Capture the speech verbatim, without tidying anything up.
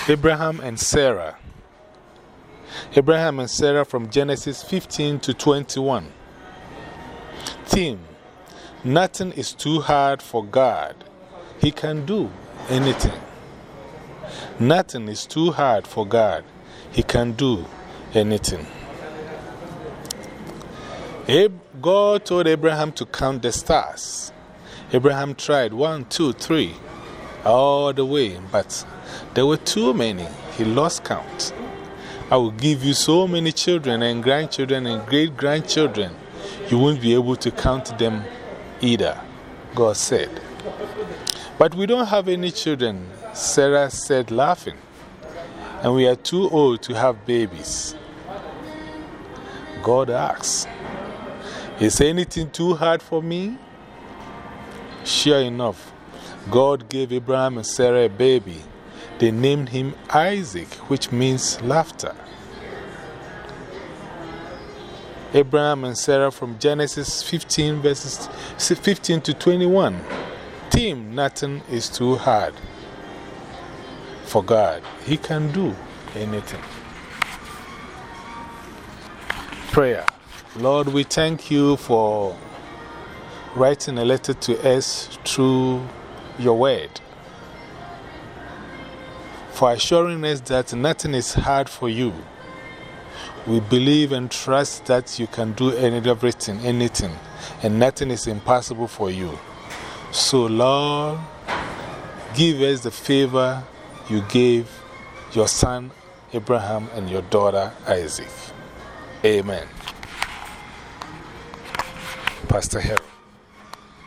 Abraham and Sarah. Abraham and Sarah from Genesis fifteen to twenty-one. Theme: nothing is too hard for God. He can do anything. Nothing is too hard for God. He can do anything. Ab God told Abraham to count the stars. Abraham tried one, two, three, all the way, but there were too many. He lost count. I will give you so many children and grandchildren and great-grandchildren, you won't be able to count them either, God said. But we don't have any children, Sarah said, laughing. And we are too old to have babies. God asks, is anything too hard for me? Sure enough, God gave Abraham and Sarah a baby. They named him Isaac, which means laughter. Abraham and Sarah from Genesis fifteen, verses fifteen to twenty-one. Theme: nothing is too hard for God. He can do anything. Prayer. Lord, we thank you for writing a letter to us through your word, for assuring us that nothing is hard for you. We believe and trust that you can do any, everything, anything, and nothing is impossible for you. So, Lord, give us the favor you gave your son Abraham and your daughter Isaac. Amen. Pastor Harold.